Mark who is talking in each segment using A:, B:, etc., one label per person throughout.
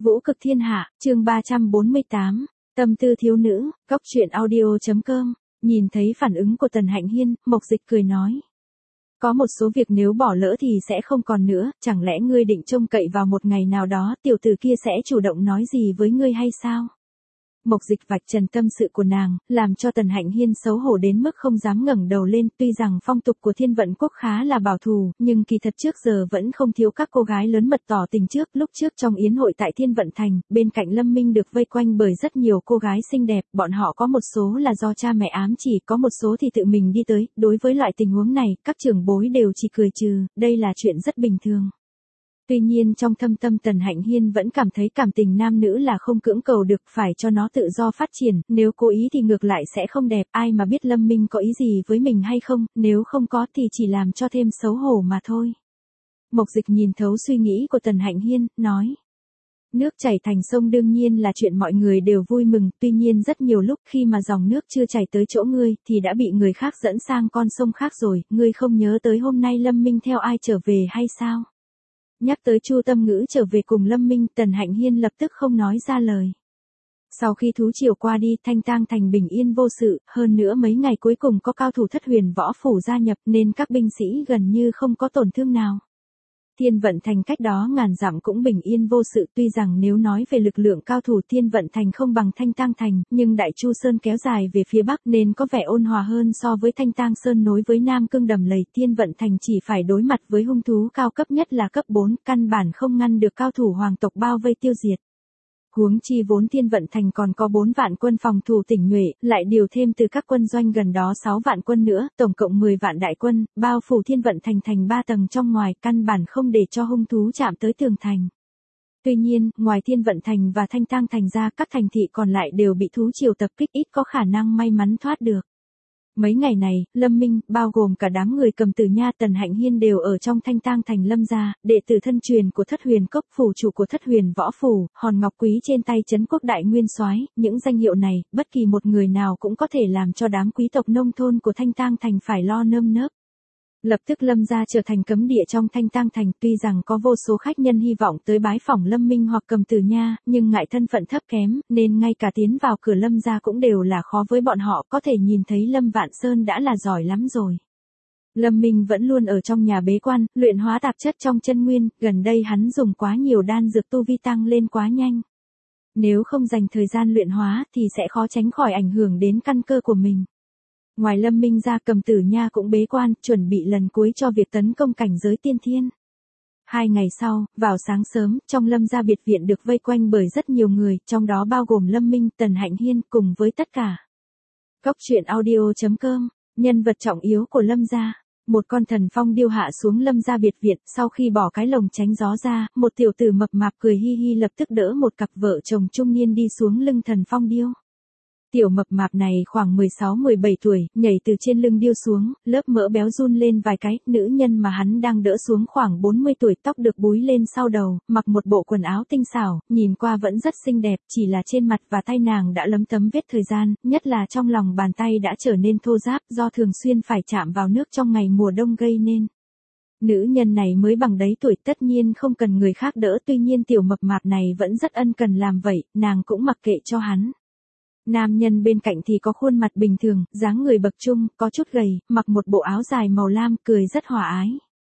A: Vũ cực thiên hạ, chương 348, tâm tư thiếu nữ, góc truyện audio.com, nhìn thấy phản ứng của Tần Hạnh Hiên, Mộc Dịch cười nói. Có một số việc nếu bỏ lỡ thì sẽ không còn nữa, chẳng lẽ ngươi định trông cậy vào một ngày nào đó tiểu tử kia sẽ chủ động nói gì với ngươi hay sao? Mộc Dịch vạch trần tâm sự của nàng, làm cho Tần Hạnh Hiên xấu hổ đến mức không dám ngẩng đầu lên, tuy rằng phong tục của Thiên Vận Quốc khá là bảo thủ, nhưng kỳ thật trước giờ vẫn không thiếu các cô gái lớn mật tỏ tình trước. Lúc trước trong yến hội tại Thiên Vận Thành, bên cạnh Lâm Minh được vây quanh bởi rất nhiều cô gái xinh đẹp, bọn họ có một số là do cha mẹ ám chỉ, có một số thì tự mình đi tới. Đối với loại tình huống này, các trưởng bối đều chỉ cười trừ, đây là chuyện rất bình thường. Tuy nhiên trong thâm tâm Tần Hạnh Hiên vẫn cảm thấy cảm tình nam nữ là không cưỡng cầu được, phải cho nó tự do phát triển, nếu cố ý thì ngược lại sẽ không đẹp, ai mà biết Lâm Minh có ý gì với mình hay không, nếu không có thì chỉ làm cho thêm xấu hổ mà thôi. Mộc Dịch nhìn thấu suy nghĩ của Tần Hạnh Hiên, nói. Nước chảy thành sông đương nhiên là chuyện mọi người đều vui mừng, tuy nhiên rất nhiều lúc khi mà dòng nước chưa chảy tới chỗ ngươi, thì đã bị người khác dẫn sang con sông khác rồi, ngươi không nhớ tới hôm nay Lâm Minh theo ai trở về hay sao? Nhắc tới Chu Tâm Ngữ trở về cùng Lâm Minh, Tần Hạnh Hiên lập tức không nói ra lời. Sau khi thú triều qua đi, Thanh Tang Thành bình yên vô sự, hơn nữa mấy ngày cuối cùng có cao thủ Thất Huyền Võ Phủ gia nhập nên các binh sĩ gần như không có tổn thương nào. Thiên Vận Thành cách đó ngàn dặm cũng bình yên vô sự, tuy rằng nếu nói về lực lượng cao thủ Thiên Vận Thành không bằng Thanh Tang Thành, nhưng Đại Chu Sơn kéo dài về phía bắc nên có vẻ ôn hòa hơn so với Thanh Tang Sơn nối với Nam Cương đầm lầy. Thiên Vận Thành chỉ phải đối mặt với hung thú cao cấp nhất là cấp 4, căn bản không ngăn được cao thủ hoàng tộc bao vây tiêu diệt. Huống chi vốn Thiên Vận Thành còn có 4 vạn quân phòng thủ tinh nhuệ, lại điều thêm từ các quân doanh gần đó 6 vạn quân nữa, tổng cộng 10 vạn đại quân, bao phủ Thiên Vận Thành thành 3 tầng trong ngoài, căn bản không để cho hung thú chạm tới tường thành. Tuy nhiên, ngoài Thiên Vận Thành và Thanh Tang Thành ra, các thành thị còn lại đều bị thú triều tập kích, ít có khả năng may mắn thoát được. Mấy ngày này, Lâm Minh, bao gồm cả đám người cầm tử nha Tần Hạnh Hiên đều ở trong Thanh Tang Thành Lâm gia, đệ tử thân truyền của Thất Huyền Cốc, phủ chủ của Thất Huyền Võ Phủ, hòn ngọc quý trên tay Trấn Quốc Đại Nguyên Soái, những danh hiệu này, bất kỳ một người nào cũng có thể làm cho đám quý tộc nông thôn của Thanh Tang Thành phải lo nơm nớp. Lập tức Lâm gia trở thành cấm địa trong Thanh Tang Thành, tuy rằng có vô số khách nhân hy vọng tới bái phỏng Lâm Minh hoặc cầm tử nha, nhưng ngại thân phận thấp kém, nên ngay cả tiến vào cửa Lâm gia cũng đều là khó với bọn họ, có thể nhìn thấy Lâm Vạn Sơn đã là giỏi lắm rồi. Lâm Minh vẫn luôn ở trong nhà bế quan, luyện hóa tạp chất trong chân nguyên, gần đây hắn dùng quá nhiều đan dược tu vi tăng lên quá nhanh. Nếu không dành thời gian luyện hóa thì sẽ khó tránh khỏi ảnh hưởng đến căn cơ của mình. Ngoài Lâm Minh ra, cầm tử nha cũng bế quan, chuẩn bị lần cuối cho việc tấn công cảnh giới tiên thiên. 2 ngày sau, vào sáng sớm, trong Lâm gia biệt viện được vây quanh bởi rất nhiều người, trong đó bao gồm Lâm Minh, Tần Hạnh Hiên, cùng với tất cả. Góc truyện audio.com, nhân vật trọng yếu của Lâm gia. Một con thần phong điêu hạ xuống Lâm gia biệt viện, sau khi bỏ cái lồng tránh gió ra, một tiểu tử mập mạp cười hi hi lập tức đỡ một cặp vợ chồng trung niên đi xuống lưng thần phong điêu. Tiểu mập mạp này khoảng 16-17 tuổi, nhảy từ trên lưng điêu xuống, lớp mỡ béo run lên vài cái, nữ nhân mà hắn đang đỡ xuống khoảng 40 tuổi, tóc được búi lên sau đầu, mặc một bộ quần áo tinh xảo, nhìn qua vẫn rất xinh đẹp, chỉ là trên mặt và tay nàng đã lấm tấm vết thời gian, nhất là trong lòng bàn tay đã trở nên thô ráp do thường xuyên phải chạm vào nước trong ngày mùa đông gây nên. Nữ nhân này mới bằng đấy tuổi, tất nhiên không cần người khác đỡ, tuy nhiên tiểu mập mạp này vẫn rất ân cần làm vậy, nàng cũng mặc kệ cho hắn. Nam nhân bên cạnh thì có khuôn mặt bình thường, dáng người bậc trung, có chút gầy, mặc một bộ áo dài màu lam, cười rất hòa ái.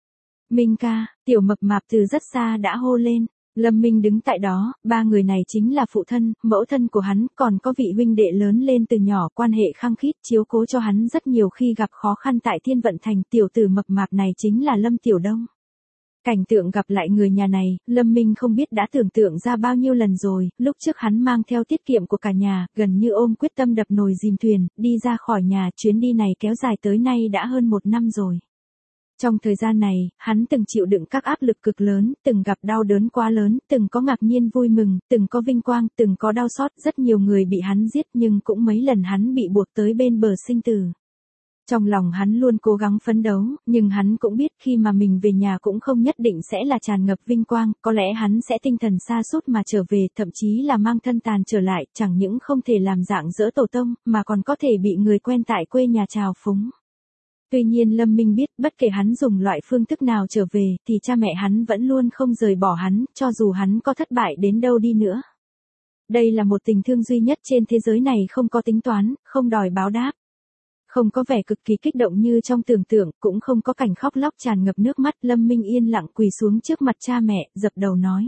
A: Minh ca, tiểu mập mạp từ rất xa đã hô lên. Lâm Minh đứng tại đó, 3 người này chính là phụ thân, mẫu thân của hắn, còn có vị huynh đệ lớn lên từ nhỏ, quan hệ khăng khít, chiếu cố cho hắn rất nhiều khi gặp khó khăn tại Thiên Vận Thành. Tiểu tử mập mạp này chính là Lâm Tiểu Đông. Cảnh tượng gặp lại người nhà này, Lâm Minh không biết đã tưởng tượng ra bao nhiêu lần rồi, lúc trước hắn mang theo tiết kiệm của cả nhà, gần như ôm quyết tâm đập nồi dìm thuyền, đi ra khỏi nhà, chuyến đi này kéo dài tới nay đã hơn 1 năm rồi. Trong thời gian này, hắn từng chịu đựng các áp lực cực lớn, từng gặp đau đớn quá lớn, từng có ngạc nhiên vui mừng, từng có vinh quang, từng có đau xót, rất nhiều người bị hắn giết nhưng cũng mấy lần hắn bị buộc tới bên bờ sinh tử. Trong lòng hắn luôn cố gắng phấn đấu, nhưng hắn cũng biết khi mà mình về nhà cũng không nhất định sẽ là tràn ngập vinh quang, có lẽ hắn sẽ tinh thần sa sút mà trở về, thậm chí là mang thân tàn trở lại, chẳng những không thể làm dạng dỡ tổ tông, mà còn có thể bị người quen tại quê nhà trào phúng. Tuy nhiên Lâm Minh biết bất kể hắn dùng loại phương thức nào trở về thì cha mẹ hắn vẫn luôn không rời bỏ hắn, cho dù hắn có thất bại đến đâu đi nữa. Đây là một tình thương duy nhất trên thế giới này, không có tính toán, không đòi báo đáp. Không có vẻ cực kỳ kích động như trong tưởng tượng, cũng không có cảnh khóc lóc tràn ngập nước mắt. Lâm Minh yên lặng quỳ xuống trước mặt cha mẹ, dập đầu nói.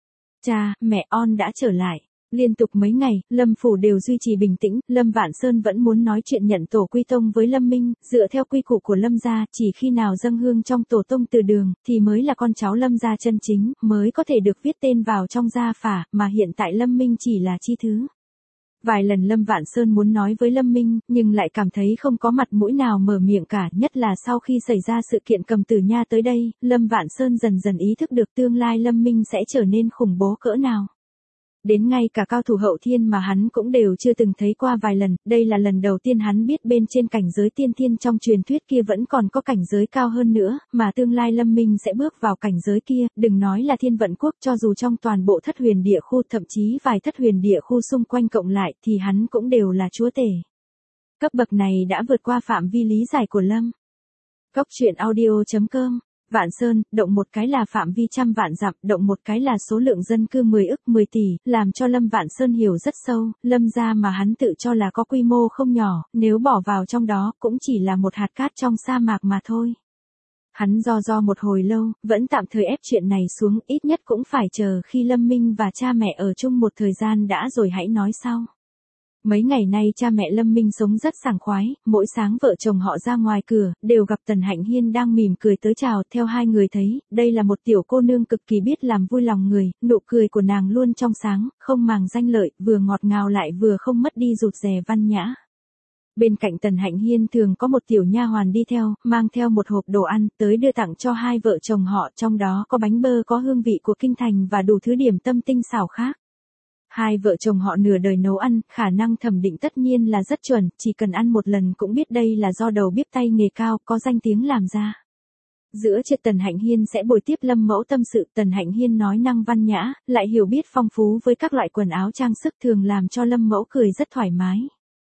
A: Cha, mẹ on đã trở lại. Liên tục mấy ngày, Lâm Phủ đều duy trì bình tĩnh, Lâm Vạn Sơn vẫn muốn nói chuyện nhận tổ quy tông với Lâm Minh, dựa theo quy củ của Lâm gia, chỉ khi nào dâng hương trong tổ tông từ đường, thì mới là con cháu Lâm gia chân chính, mới có thể được viết tên vào trong gia phả, mà hiện tại Lâm Minh chỉ là chi thứ. Vài lần Lâm Vạn Sơn muốn nói với Lâm Minh, nhưng lại cảm thấy không có mặt mũi nào mở miệng cả, nhất là sau khi xảy ra sự kiện Cầm Tử Nha tới đây, Lâm Vạn Sơn dần dần ý thức được tương lai Lâm Minh sẽ trở nên khủng bố cỡ nào. Đến ngay cả cao thủ hậu thiên mà hắn cũng đều chưa từng thấy qua vài lần, đây là lần đầu tiên hắn biết bên trên cảnh giới tiên thiên trong truyền thuyết kia vẫn còn có cảnh giới cao hơn nữa, mà tương lai Lâm Minh sẽ bước vào cảnh giới kia, đừng nói là Thiên Vận Quốc, cho dù trong toàn bộ thất huyền địa khu, thậm chí vài thất huyền địa khu xung quanh cộng lại thì hắn cũng đều là chúa tể. Cấp bậc này đã vượt qua phạm vi lý giải của Lâm. Cốc truyện audio.com. Vạn Sơn, động một cái là phạm vi trăm vạn dặm, động một cái là số lượng dân cư 10 ức 10 tỷ, làm cho Lâm Vạn Sơn hiểu rất sâu, Lâm gia mà hắn tự cho là có quy mô không nhỏ, nếu bỏ vào trong đó cũng chỉ là một hạt cát trong sa mạc mà thôi. Hắn do một hồi lâu, vẫn tạm thời ép chuyện này xuống, ít nhất cũng phải chờ khi Lâm Minh và cha mẹ ở chung một thời gian đã rồi hãy nói sau. Mấy ngày nay cha mẹ Lâm Minh sống rất sảng khoái, mỗi sáng vợ chồng họ ra ngoài cửa, đều gặp Tần Hạnh Hiên đang mỉm cười tới chào. Theo hai người thấy, đây là một tiểu cô nương cực kỳ biết làm vui lòng người, nụ cười của nàng luôn trong sáng, không màng danh lợi, vừa ngọt ngào lại vừa không mất đi rụt rè văn nhã. Bên cạnh Tần Hạnh Hiên thường có một tiểu nha hoàn đi theo, mang theo một hộp đồ ăn, tới đưa tặng cho hai vợ chồng họ, trong đó có bánh bơ có hương vị của kinh thành và đủ thứ điểm tâm tinh xảo khác. Hai vợ chồng họ nửa đời nấu ăn, khả năng thẩm định tất nhiên là rất chuẩn, chỉ cần ăn một lần cũng biết đây là do đầu bếp tay nghề cao, có danh tiếng làm ra. Giữa chuyện Tần Hạnh Hiên sẽ bồi tiếp Lâm Mẫu tâm sự, Tần Hạnh Hiên nói năng văn nhã, lại hiểu biết phong phú với các loại quần áo trang sức thường làm cho Lâm Mẫu cười rất thoải mái.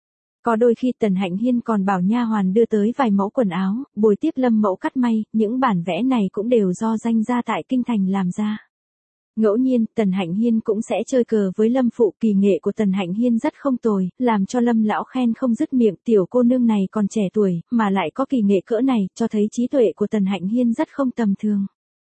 A: Có đôi khi Tần Hạnh Hiên còn bảo nha hoàn đưa tới vài mẫu quần áo, bồi tiếp Lâm Mẫu cắt may, những bản vẽ này cũng đều do danh gia tại kinh thành làm ra. Ngẫu nhiên, Tần Hạnh Hiên cũng sẽ chơi cờ với Lâm Phụ, kỳ nghệ của Tần Hạnh Hiên rất không tồi, làm cho Lâm lão khen không dứt miệng, tiểu cô nương này còn trẻ tuổi, mà lại có kỳ nghệ cỡ này, cho thấy trí tuệ của Tần Hạnh Hiên rất không tầm thường.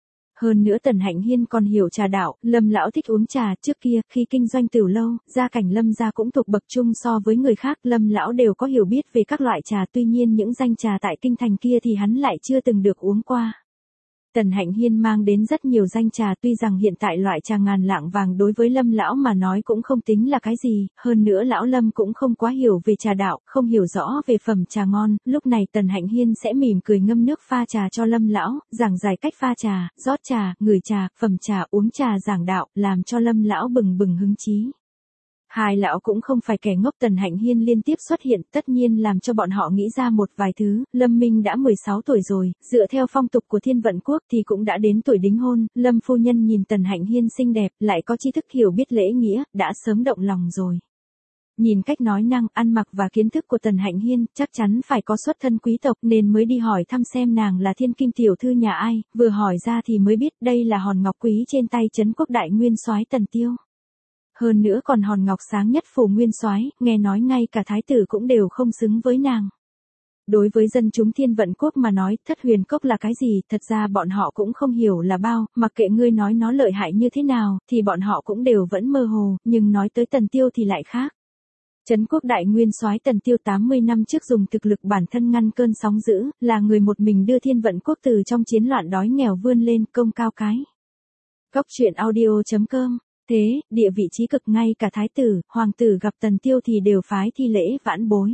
A: Hơn nữa Tần Hạnh Hiên còn hiểu trà đạo, Lâm lão thích uống trà, trước kia, khi kinh doanh tửu lâu, gia cảnh Lâm gia cũng thuộc bậc trung so với người khác, Lâm lão đều có hiểu biết về các loại trà, tuy nhiên những danh trà tại kinh thành kia thì hắn lại chưa từng được uống qua. Tần Hạnh Hiên mang đến rất nhiều danh trà, tuy rằng hiện tại loại trà ngàn lạng vàng đối với Lâm lão mà nói cũng không tính là cái gì, hơn nữa lão Lâm cũng không quá hiểu về trà đạo, không hiểu rõ về phẩm trà ngon, lúc này Tần Hạnh Hiên sẽ mỉm cười ngâm nước pha trà cho Lâm lão, giảng giải cách pha trà, rót trà, ngửi trà, phẩm trà, uống trà, giảng đạo, làm cho Lâm lão bừng bừng hứng chí. Hai lão cũng không phải kẻ ngốc, Tần Hạnh Hiên liên tiếp xuất hiện, tất nhiên làm cho bọn họ nghĩ ra một vài thứ. Lâm Minh đã 16 tuổi rồi, dựa theo phong tục của Thiên Vận Quốc thì cũng đã đến tuổi đính hôn, Lâm phu nhân nhìn Tần Hạnh Hiên xinh đẹp, lại có tri thức hiểu biết lễ nghĩa, đã sớm động lòng rồi. Nhìn cách nói năng, ăn mặc và kiến thức của Tần Hạnh Hiên, chắc chắn phải có xuất thân quý tộc nên mới đi hỏi thăm xem nàng là thiên kim tiểu thư nhà ai, vừa hỏi ra thì mới biết đây là hòn ngọc quý trên tay trấn quốc đại nguyên soái Tần Tiêu. Hơn nữa còn hòn ngọc sáng nhất phủ nguyên soái, nghe nói ngay cả thái tử cũng đều không xứng với nàng. Đối với dân chúng Thiên Vận Quốc mà nói, thất huyền cốc là cái gì, thật ra bọn họ cũng không hiểu là bao, mặc kệ ngươi nói nó lợi hại như thế nào, thì bọn họ cũng đều vẫn mơ hồ, nhưng nói tới Tần Tiêu thì lại khác. Trấn quốc đại nguyên soái Tần Tiêu 80 năm trước dùng thực lực bản thân ngăn cơn sóng dữ, là người một mình đưa Thiên Vận Quốc từ trong chiến loạn đói nghèo vươn lên, công cao cái. Cốc truyện audio.com. Thế, địa vị trí cực, ngay cả thái tử, hoàng tử gặp Tần Tiêu thì đều phái thi lễ vãn bối.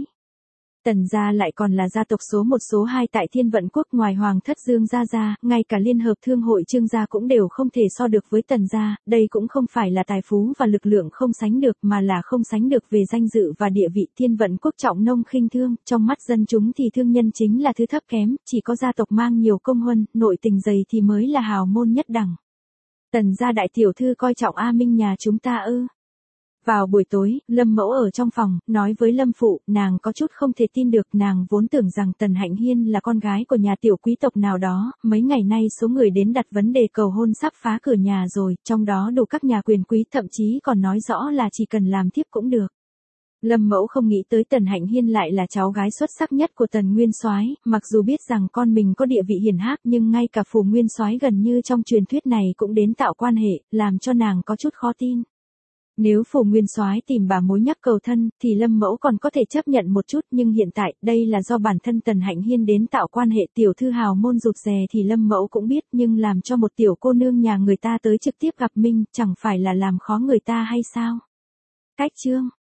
A: Tần gia lại còn là gia tộc số 1 số 2 tại Thiên Vận Quốc, ngoài hoàng thất Dương gia ra, ngay cả liên hợp thương hội Trương gia cũng đều không thể so được với Tần gia, đây cũng không phải là tài phú và lực lượng không sánh được mà là không sánh được về danh dự và địa vị. Thiên Vận Quốc trọng nông khinh thương, trong mắt dân chúng thì thương nhân chính là thứ thấp kém, chỉ có gia tộc mang nhiều công huân, nội tình dày thì mới là hào môn nhất đẳng. Tần gia đại tiểu thư coi trọng A Minh nhà chúng ta ư? Vào buổi tối, Lâm Mẫu ở trong phòng, nói với Lâm Phụ, nàng có chút không thể tin được, nàng vốn tưởng rằng Tần Hạnh Hiên là con gái của nhà tiểu quý tộc nào đó, mấy ngày nay số người đến đặt vấn đề cầu hôn sắp phá cửa nhà rồi, trong đó đủ các nhà quyền quý, thậm chí còn nói rõ là chỉ cần làm thiếp cũng được. Lâm Mẫu không nghĩ tới Tần Hạnh Hiên lại là cháu gái xuất sắc nhất của Tần Nguyên Soái, mặc dù biết rằng con mình có địa vị hiển hách nhưng ngay cả Phù Nguyên Soái gần như trong truyền thuyết này cũng đến tạo quan hệ, làm cho nàng có chút khó tin. Nếu Phù Nguyên Soái tìm bà mối nhắc cầu thân, thì Lâm Mẫu còn có thể chấp nhận một chút, nhưng hiện tại, đây là do bản thân Tần Hạnh Hiên đến tạo quan hệ, tiểu thư hào môn rụt rè thì Lâm Mẫu cũng biết, nhưng làm cho một tiểu cô nương nhà người ta tới trực tiếp gặp Minh, chẳng phải là làm khó người ta hay sao? Cách chương